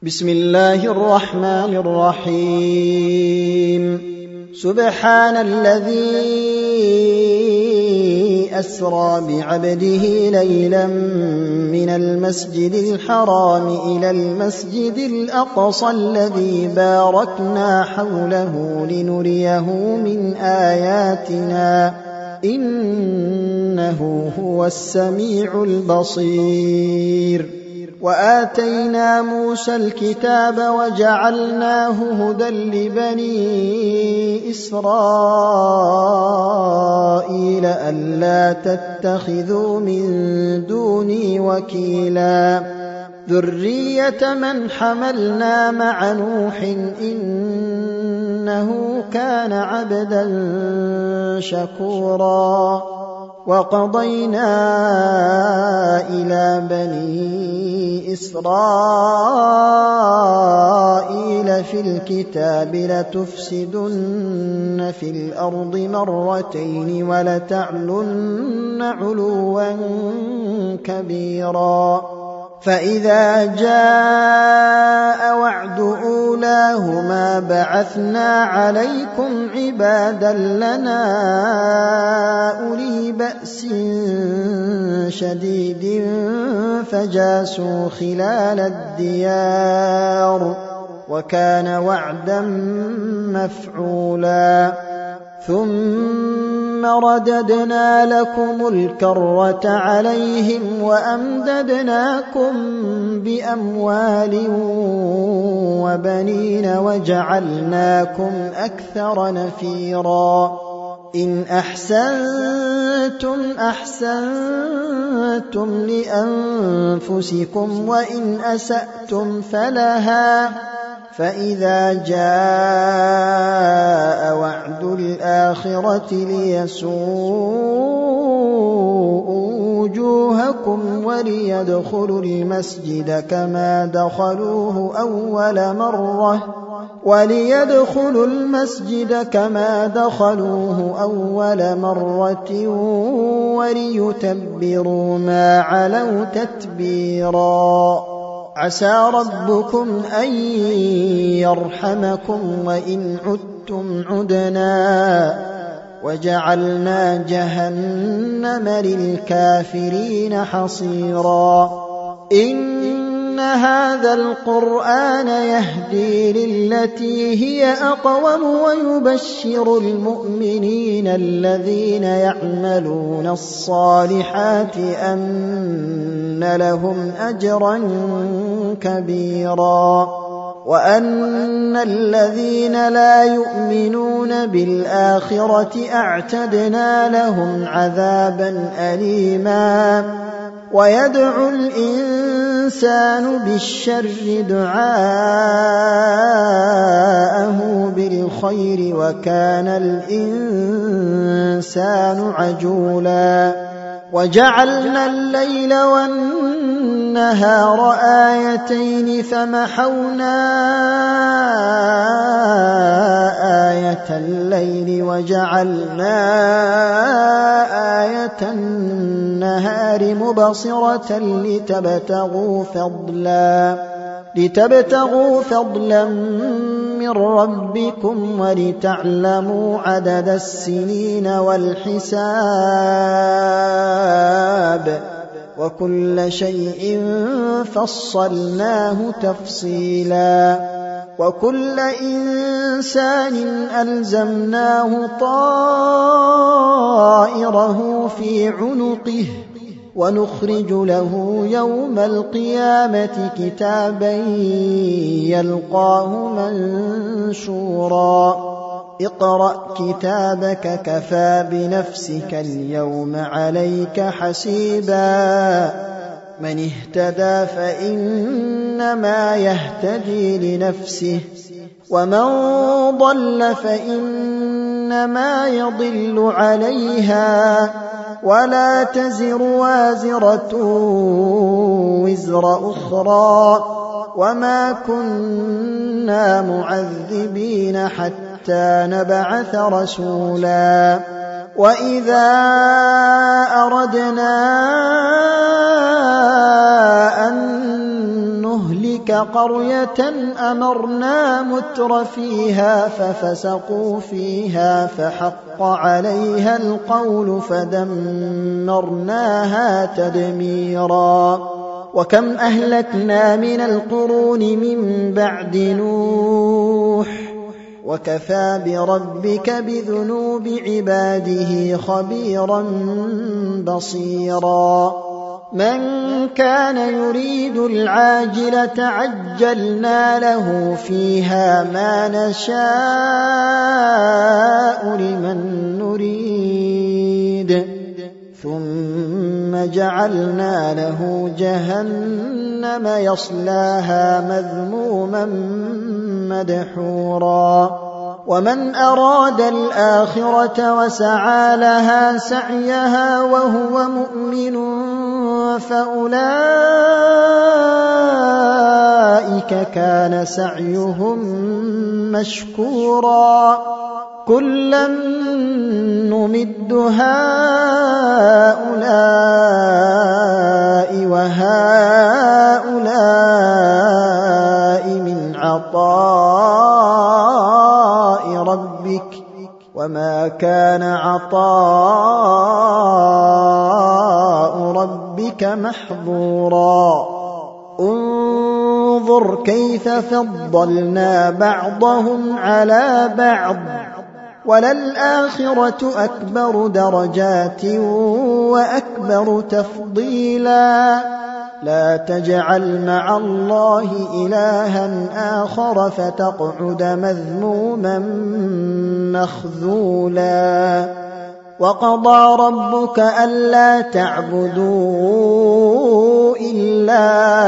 بسم الله الرحمن الرحيم سبحان الذي أسرى بعبده ليلا من المسجد الحرام إلى المسجد الأقصى الذي باركنا حوله لنريه من آياتنا إنه هو السميع البصير وآتينا موسى الكتاب وجعلناه هدى لبني إسرائيل ألا تتخذوا من دوني وكيلا ذرية من حملنا مع نوح إنه كان عبدا شكورا وقضينا إلى بني إسرائيل في الكتاب لتفسدن في الأرض مرتين ولتعلن علوا كبيرا فإذا جاء وعد أولاهما بعثنا عليكم عبادا لنا أولي بأس شديد فجاسوا خلال الديار وكان وعدا مفعولا ثم رددنا لكم الكرة عليهم وأمددناكم بأموال وبنين وجعلناكم أكثر نفيرا إن أحسنتم أحسنتم لأنفسكم وإن أسأتم فلها فإذا جاء وعد الآخرة ليسوءوا وجوهكم وليدخلوا المسجد كما دخلوه أول مرة وليتبروا ما علوا تتبيرا عسى ربكم أن يرحمكم وإن عدتم عدنا وجعلنا جهنم للكافرين حصيرا إن هذا القرآن يهدي للتي هي أقوم ويبشر المؤمنين الذين يعملون الصالحات أن لهم أجرا كبيرا وأن الذين لا يؤمنون بالآخرة أعتدنا لهم عذابا أليما ويدعو الإنسان بالشر دعاءه بالخير وكان الإنسان عجولا وجعلنا الليل والنهار آيتين فمحونا آية الليل وجعلنا آية النهار مبصرة لتبتغوا فضلا من ربكم ولتعلموا عدد السنين والحساب وكل شيء فصلناه تفصيلا وكل إنسان ألزمناه طائره في عنقه ونخرج له يوم القيامة كتابا يلقاه منشورا اقرأ كتابك كفى بنفسك اليوم عليك حسيبا من اهتدى فإنما يهتدي لنفسه ومن ضل فإنما يضل عليها ولا تزر وازرة وزر أخرى وما كنا معذبين حتى نبعث رسولا وإذا أردنا أن نهلك نهلك قرية أمرنا متر فيها ففسقوا فيها فحق عليها القول فدمرناها تدميرا وكم أهلكنا من القرون من بعد نوح وكفى بربك بذنوب عباده خبيرا بصيرا من كان يريد العاجلة عجلنا له فيها ما نشاء لمن نريد ثم جعلنا له جهنم يصلاها مذموما مدحورا ومن أراد الآخرة وسعى لها سعيها وهو مؤمن فأولئك كان سعيهم مشكورا كلا نمد هؤلاء وهؤلاء من عطاء ربك وما كان عطاء ربك محظورا انظر كيف فضلنا بعضهم على بعض وللآخرة أكبر درجات وأكبر تفضيلا لا تجعل مع الله إلها آخر فتقعد مذموما مخذولا وقضى ربك ألا تعبدوا إلا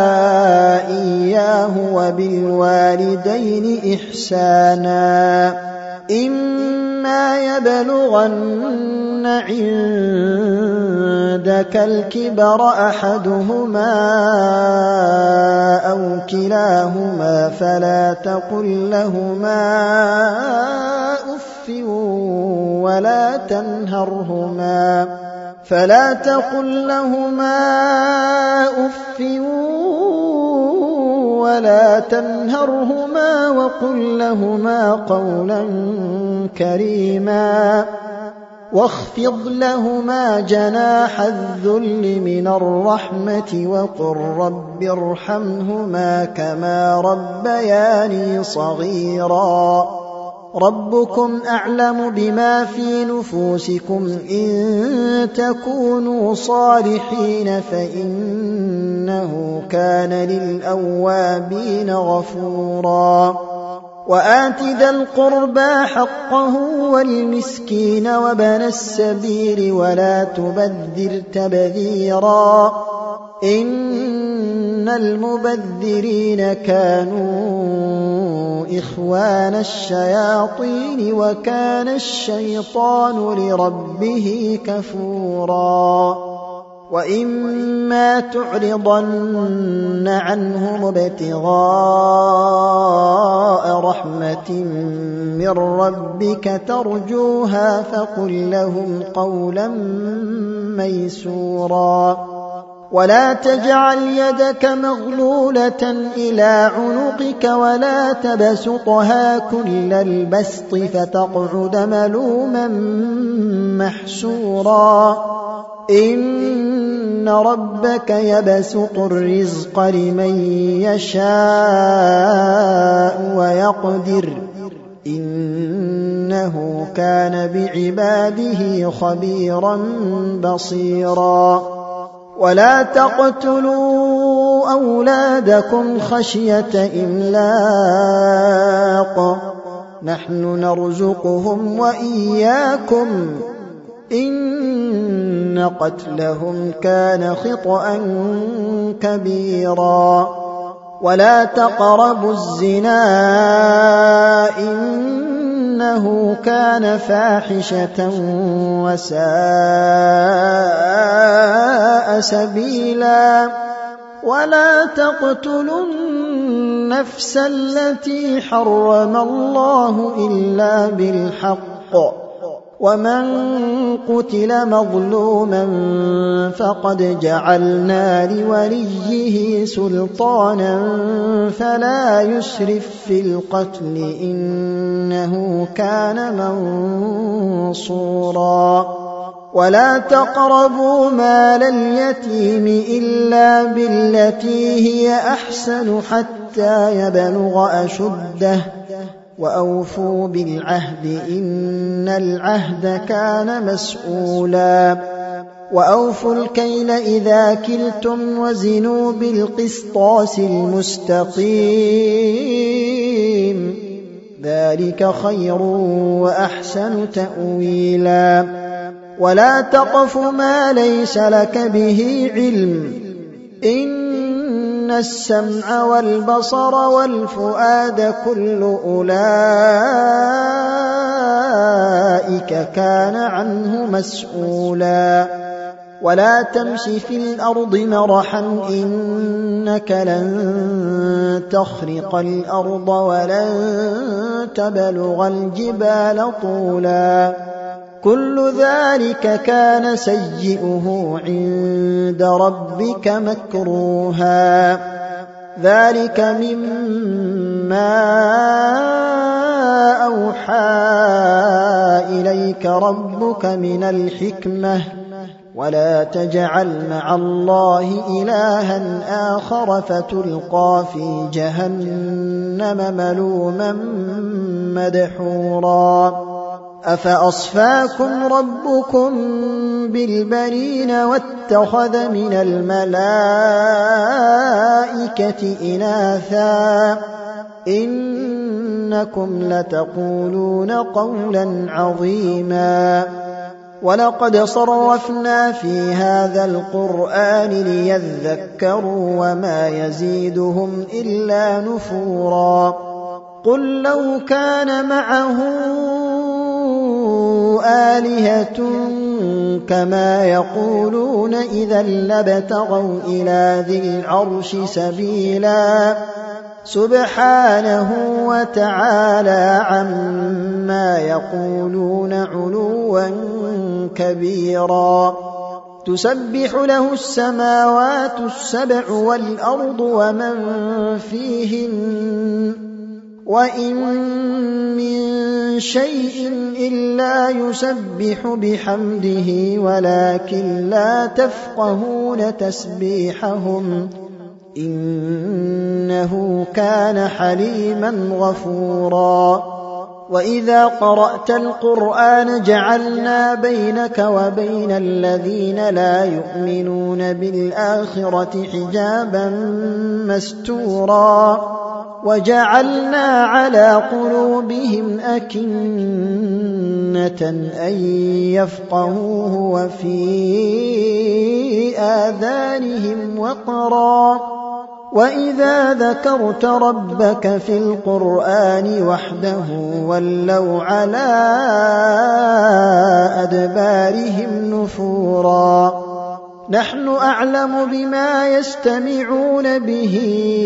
إياه وبالوالدين إحسانا إما يبلغن عندك الكبر أحدهما أو كلاهما فلا تقل لهما أف ولا تنهرهما وقل لهما قولا كريما واخفض لهما جناح الذل من الرحمة وقل رب ارحمهما كما ربياني صغيرا ربكم أعلم بما في نفوسكم إن تكونوا صالحين فإنه كان للأوابين غفورا وآت ذا القربى حقه والمسكين وابن السبيل ولا تبذر تبذيرا إن المبذرين كانوا إخوان الشياطين وكان الشيطان لربه كفورا وإما تعرضن عنهم ابتغاء رحمة من ربك ترجوها فقل لهم قولا ميسورا ولا تجعل يدك مغلولة إلى عنقك ولا تبسطها كل البسط فتقعد ملوما محسورا إن ربك يبسط الرزق لمن يشاء ويقدر إنه كان بعباده خبيرا بصيرا ولا تقتلوا أولادكم خشية إملاق نحن نرزقهم وإياكم إن قتلهم كان خطأ كبيرا ولا تقربوا الزنا إنه كان فاحشة وساء سبيلا ولا تقتلوا النفس التي حرم الله إلا بالحق ومن قتل مظلوما فقد جعلنا لوليه سلطانا فلا يسرف في القتل إنه كان منصورا ولا تقربوا مال اليتيم إلا بالتي هي أحسن حتى يبلغ أشده وأوفوا بالعهد إن العهد كان مسؤولا وأوفوا الكيل إذا كلتم وزنوا بالقسطاس المستقيم ذلك خير وأحسن تأويلا ولا تقف ما ليس لك به علم إن السمع والبصر والفؤاد كل أولئك كان عنه مسؤولا ولا تمش في الأرض مرحا إنك لن تخرق الأرض ولن تبلغ الجبال طولا كل ذلك كان سيئه عند ربك مكروها ذلك مما أوحى إليك ربك من الحكمة ولا تجعل مع الله إلها آخر فتلقى في جهنم ملوما مدحورا أفأصفاكم ربكم بالبنين واتخذ من الملائكة إناثا إنكم لتقولون قولا عظيما ولقد صرفنا في هذا القرآن ليذكروا وما يزيدهم إلا نفورا قل لو كان معه آلهة كما يقولون إذا لابتغوا إلى ذي العرش سبيلا سبحانه وتعالى عما يقولون علوا كبيرا تسبح له السماوات السبع والأرض ومن فيهن وإن من شيء إلا يسبح بحمده ولكن لا تفقهون تسبيحهم إنه كان حليما غفورا وإذا قرأت القرآن جعلنا بينك وبين الذين لا يؤمنون بالآخرة حجابا مستورا وجعلنا على قلوبهم أكنة أن يفقهوه وفي آذانهم وقرا وإذا ذكرت ربك في القرآن وحده ولوا على أدبارهم نفورا نحن أعلم بما يستمعون به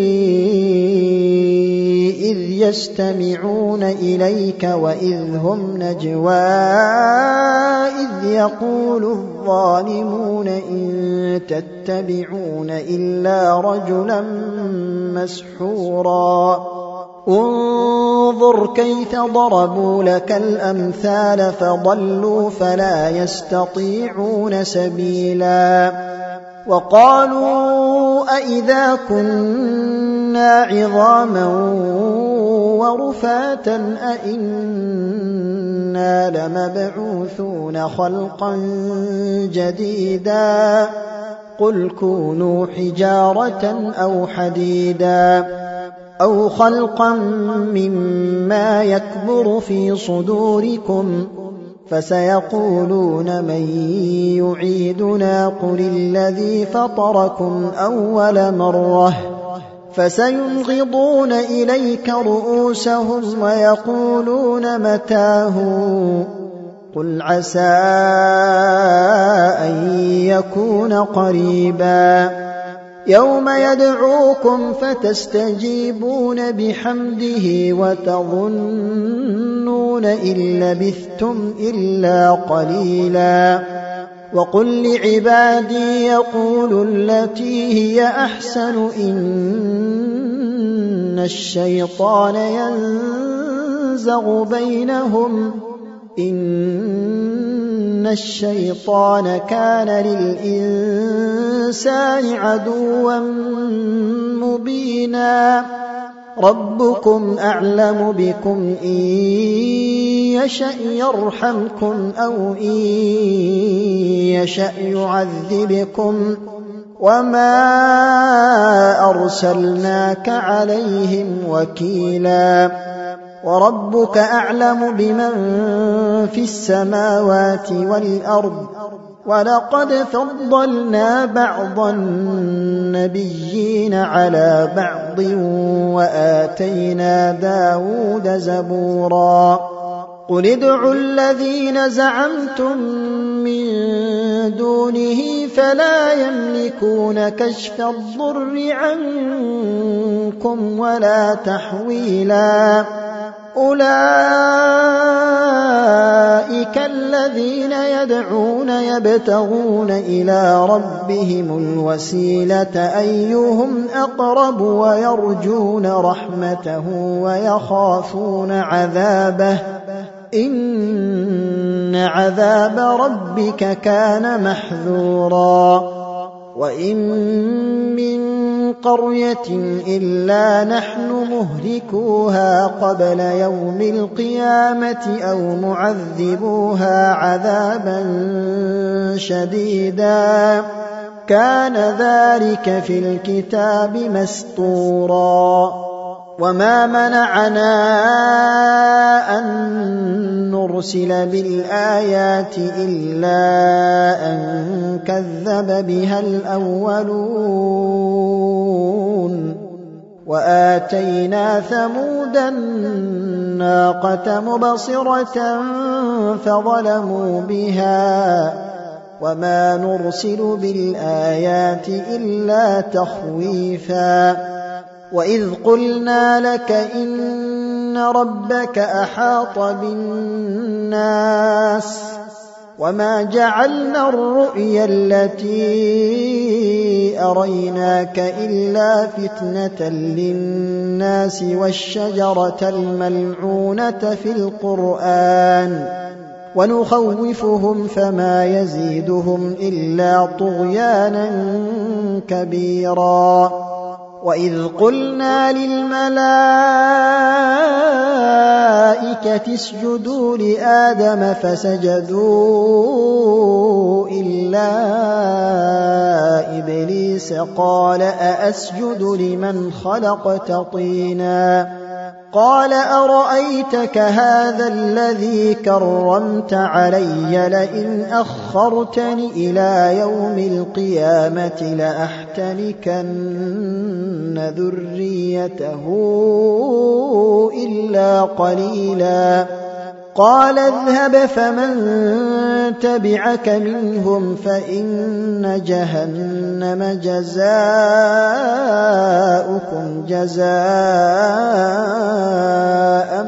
إذ يستمعون إليك وإذ هم نجوى إذ يقول الظالمون إن تتبعون إلا رجلا مسحورا انظر كيف ضربوا لك الأمثال فضلوا فلا يستطيعون سبيلا وقالوا أئذا كنا عظاما ورفاتا أئنا لمبعوثون خلقا جديدا قل كونوا حجارة أو حديدا أو خلقا مما يكبر في صدوركم فسيقولون من يعيدنا قل الذي فطركم أول مرة فسينغضون إليك رؤوسهم ويقولون متاه قل عسى أن يكون قريبا يوم يدعوكم فتستجيبون بحمده وتظنون إن لبثتم إلا قليلا وقل لعبادي يقولوا التي هي أحسن إن الشيطان ينزغ بينهم إن الشيطان كان للإنسان عدوا مبينا ربكم أعلم بكم إن يشأ يرحمكم أو إن يشأ يعذبكم وما أرسلناك عليهم وكيلا وربك أعلم بمن في السماوات والأرض ولقد فضلنا بعض النبيين على بعض وآتينا داود زبورا قل ادعوا الذين زعمتم من دونه فلا يملكون كشف الضر عنكم ولا تحويلا أولئك الذين يدعون يبتغون إلى ربهم الوسيلة أيهم أقرب ويرجون رحمته ويخافون عذابه إن عذاب ربك كان محذورا وإن من قرية إلا نحن مهلكوها قبل يوم القيامة أو معذبوها عذابا شديدا كان ذلك في الكتاب مسطورا وما منعنا أن نرسل بالآيات إلا أن كذب بها الأولون وآتينا ثمود الناقة مبصرة فظلموا بها وما نرسل بالآيات إلا تخويفا وإذ قلنا لك إن ربك أحاط بالناس وما جعلنا الرؤيا التي أريناك إلا فتنة للناس والشجرة الملعونة في القرآن ونخوفهم فما يزيدهم إلا طغيانا كبيرا وإذ قلنا للملائكة اسجدوا لآدم فسجدوا إلا إبليس قال أأسجد لمن خلقت طينا قال أرأيتك هذا الذي كرمت علي لئن أخرتني إلى يوم القيامة لأحتنكن ذريته إلا قليلا قال اذهب فمن تبعك منهم فإن جهنم جزاؤكم جزاء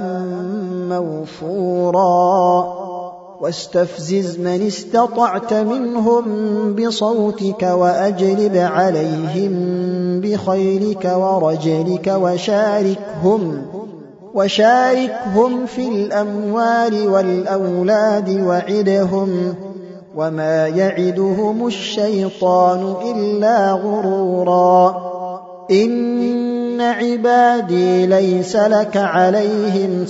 موفورا واستفزز من استطعت منهم بصوتك وأجلب عليهم بخيلك ورجلك وشاركهم في الأموال والأولاد وعدهم وما يعدهم الشيطان إلا غرورا إن عبادي ليس لك عليهم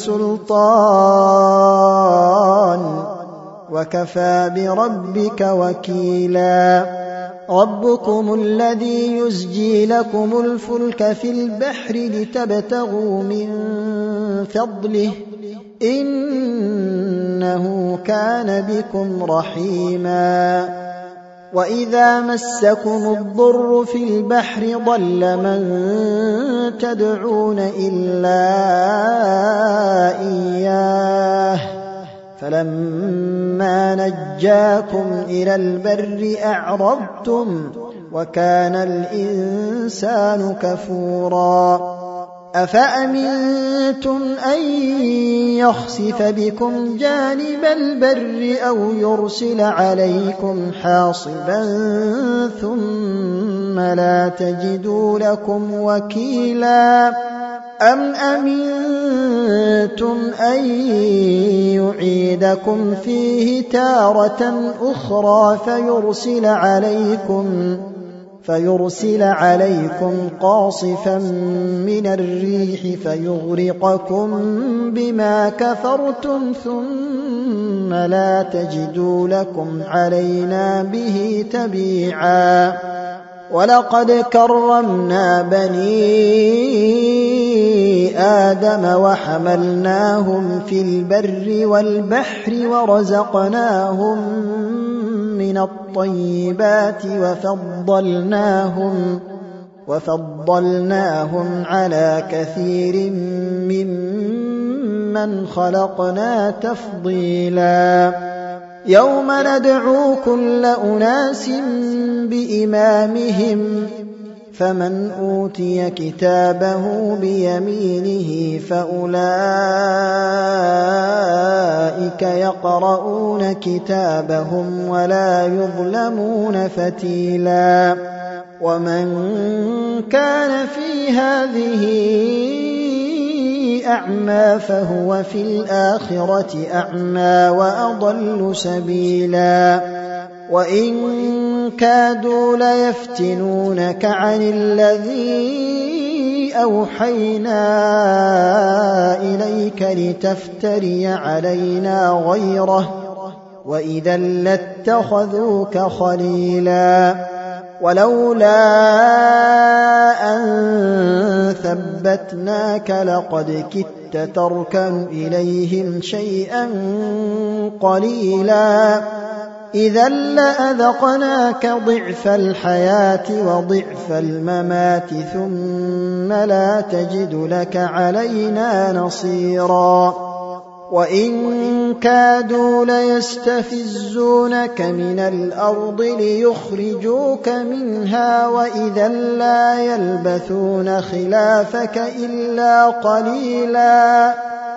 سلطان وكفى بربك وكيلا ربكم الذي يزجي لكم الفلك في البحر لتبتغوا من فضله إنه كان بكم رحيما وإذا مسكم الضر في البحر ضل من تدعون إلا إياه فلما نجاكم إلى البر أعرضتم وكان الإنسان كفورا أفأمنتم أن يخسف بكم جانب البر أو يرسل عليكم حاصبا ثم لا تجدوا لكم وكيلا أم أمنتم أن يعيدكم فيه تارة أخرى فيرسل عليكم قاصفا من الريح فيغرقكم بما كفرتم ثم لا تجدوا لكم علينا به تبيعا ولقد كرمنا بني آدم وحملناهم في البر والبحر ورزقناهم من الطيبات وفضلناهم على كثير ممن خلقنا تفضيلا يوم ندعو كل أناس بإمامهم فمن أوتي كتابه بيمينه فأولئك يقرؤون كتابهم ولا يظلمون فتيلا ومن كان في هذه أعمى فهو في الآخرة أعمى وأضل سبيلا وإن كادوا ليفتنونك عن الذي أوحينا إليك لتفتري علينا غيره وإذا لاتخذوك خليلا ولولا أن ثبتناك لقد كدت تركن إليهم شيئا قليلا إذا لأذقناك ضعف الحياة وضعف الممات ثم لا تجد لك علينا نصيرا وإن كادوا ليستفزونك من الأرض ليخرجوك منها وإذا لا يلبثون خلافك إلا قليلا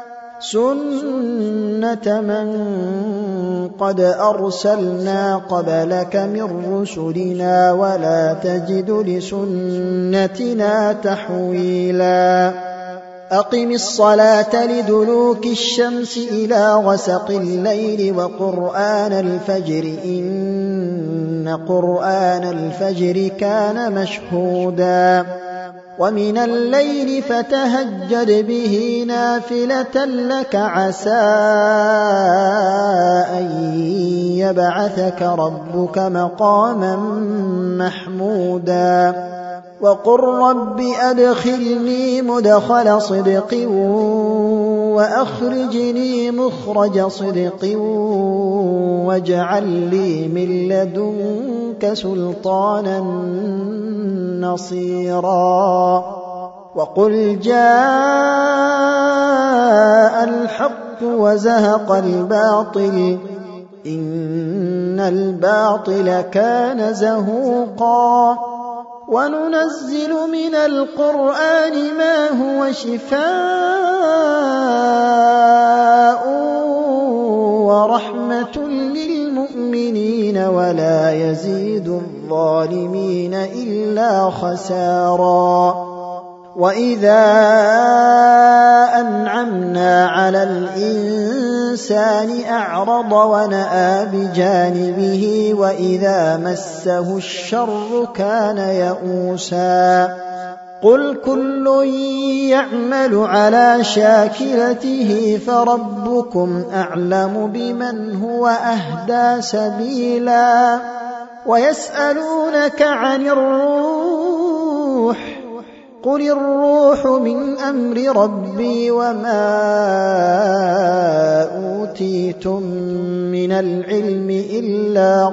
سنة من قد أرسلنا قبلك من رسلنا ولا تجد لسنتنا تحويلا أقم الصلاة لدلوك الشمس إلى غسق الليل وقرآن الفجر إن قرآن الفجر كان مشهودا ومن الليل فتهجد به نافلة لك عسى أن يبعثك ربك مقاما محمودا وقل رب أدخلني مدخل صدق وأخرجني مخرج صدق واجعل لي من لدنك سلطانا نصيرا وقل جاء الحق وزهق الباطل إن الباطل كان زهوقا وننزل من القرآن ما هو شفاء ورحمة للمؤمنين ولا يزيد الظالمين إلا خسارا وإذا أنعمنا على الإنسان أعرض ونأى بجانبه وإذا مسه الشر كان يئوسا قل كل يعمل على شاكلته فربكم أعلم بمن هو أهدى سبيلا ويسألونك عن الروح قل الروح من أمر ربي وما أوتيتم من العلم إلا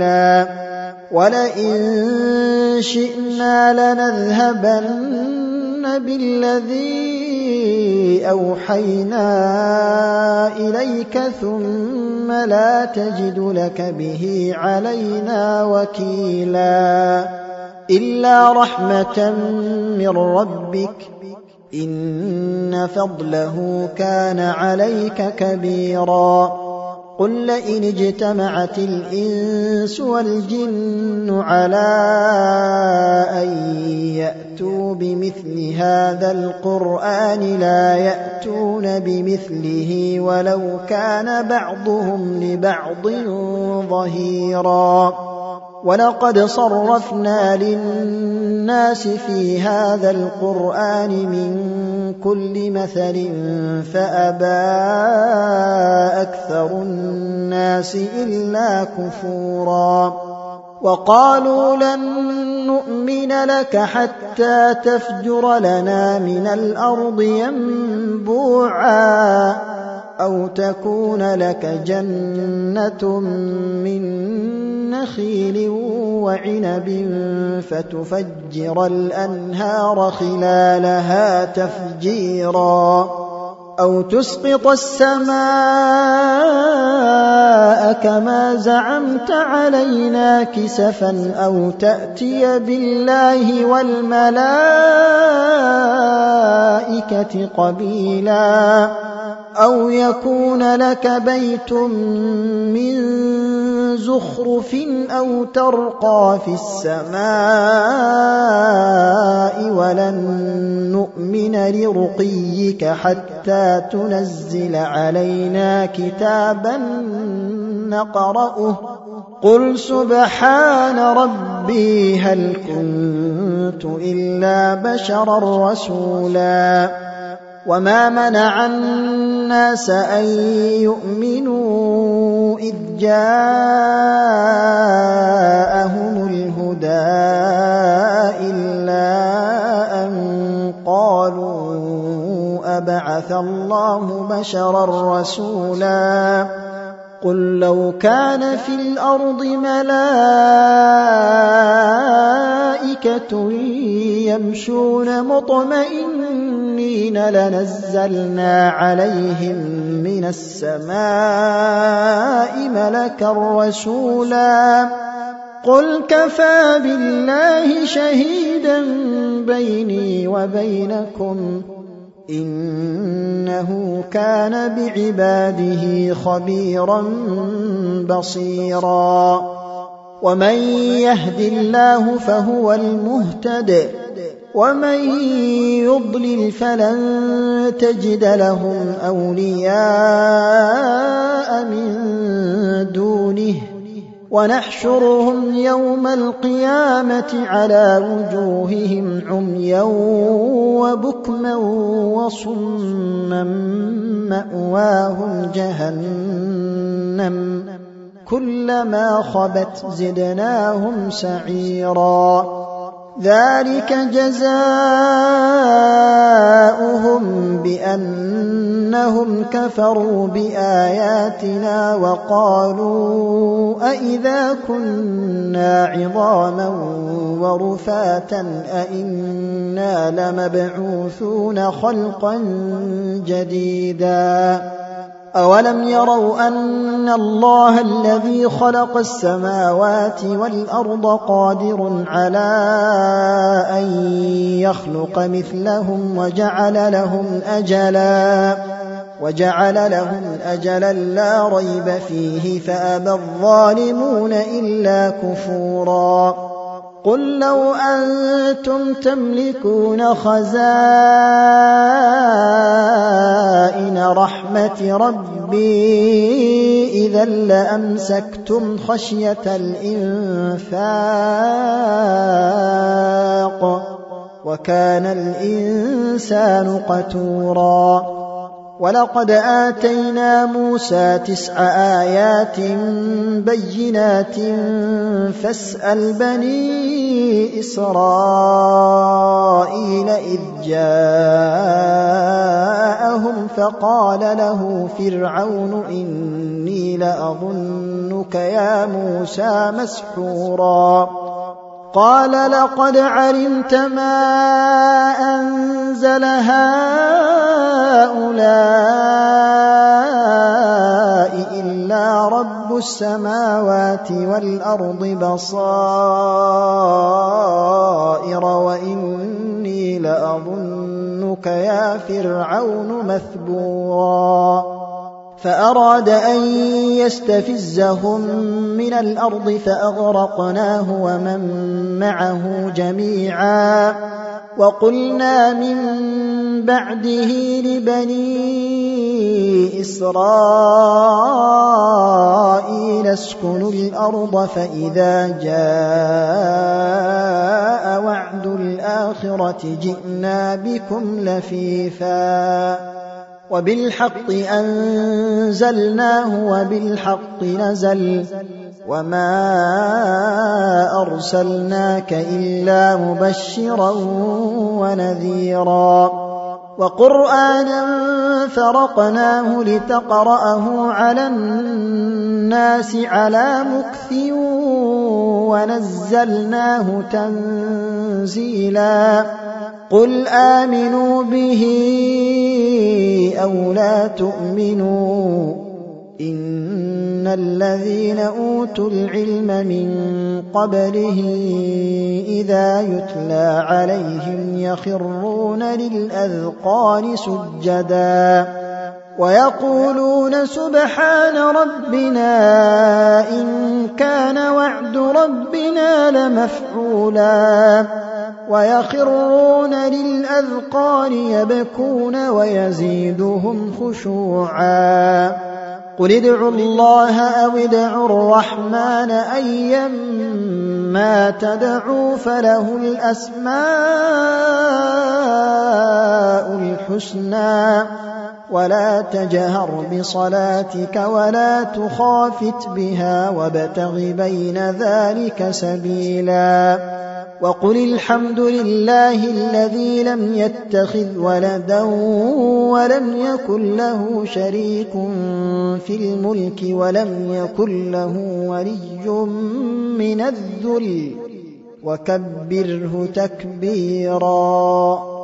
قليلا ولئن شئنا لنذهبن بالذي أوحينا إليك ثم لا تجد لك به علينا وكيلا إلا رحمة من ربك إن فضله كان عليك كبيرا قل لئن اجتمعت الإنس والجن على أن يأتوا بمثل هذا القرآن لا يأتون بمثله ولو كان بعضهم لبعض ظهيرا ولقد صرفنا للناس في هذا القرآن من كل مثل فأبى أكثر الناس إلا كفورا وقالوا لن نؤمن لك حتى تفجر لنا من الأرض ينبوعا أو تكون لك جنة من نخيل وعنب فتفجر الأنهار خلالها تفجيرا أو تسقط السماء كما زعمت علينا كسفا أو تأتي بالله والملائكة قبيلا أو يكون لك بيت من زخرف أو ترقى في السماء ولن نؤمن لرقيك حتى تنزل علينا كتابا نقرأه قل سبحان ربي هل كنت إلا بشرا رسولا وما منع الناس أن يؤمنوا إذ جاءهم الهدى إلا أن قالوا أبعث الله بشرا رسولا قل لو كان في الأرض ملائكة يمشون مطمئنين لنزلنا عليهم من السماء ملكا رسولا قل كفى بالله شهيدا بيني وبينكم إنه كان بعباده خبيرا بصيرا ومن يهد الله فهو المهتد ومن يضلل فلن تجد لهم أولياء من دونه ونحشرهم يوم القيامة على وجوههم عميا وبكما وصما مأواهم جهنم كلما خبت زدناهم سعيرا ذلك جزاؤهم بأنهم كفروا بآياتنا وقالوا أئذا كنا عظاما ورفاتا أئنا لمبعوثون خلقا جديدا أولم يروا أن الله الذي خلق السماوات والأرض قادر على أن يخلق مثلهم وجعل لهم أجلا لا ريب فيه فأبى الظالمون إلا كفورا قل لو أنتم تملكون خزائن رحمة ربي إذا لأمسكتم خشية الإنفاق وكان الإنسان قتورا ولقد آتينا موسى 9 آيات بينات فاسأل بني إسرائيل إذ جاءهم فقال له فرعون إني لأظنك يا موسى مسحورا قال لقد علمت ما أنزل هؤلاء إلا رب السماوات والأرض بصائر وإني لأظنك يا فرعون مثبورا فأراد أن يستفزهم من الأرض فأغرقناه ومن معه جميعا وقلنا من بعده لبني إسرائيل اسكنوا الأرض فإذا جاء وعد الآخرة جئنا بكم لفيفا وبالحق أنزلناه وبالحق نزل وما أرسلناك إلا مبشرا ونذيرا وقرآنا فرقناه لتقرأه على الناس على مكث ونزلناه تنزيلا قل آمنوا به أو لا تؤمنوا إن الذين أوتوا العلم من قبله إذا يتلى عليهم يخرون للأذقان سجدا ويقولون سبحان ربنا إن كان وعد ربنا لمفعولا ويخرون للأذقان يبكون ويزيدهم خشوعا قل ادعوا الله أو ادعوا الرحمن أيما تدعوا فله الأسماء الحسنى ولا تجهر بصلاتك ولا تخافت بها وابتغ بين ذلك سبيلا وقل الحمد لله الذي لم يتخذ ولدا ولم يكن له شريك في الملك ولم يكن له ولي من الذل وكبره تكبيرا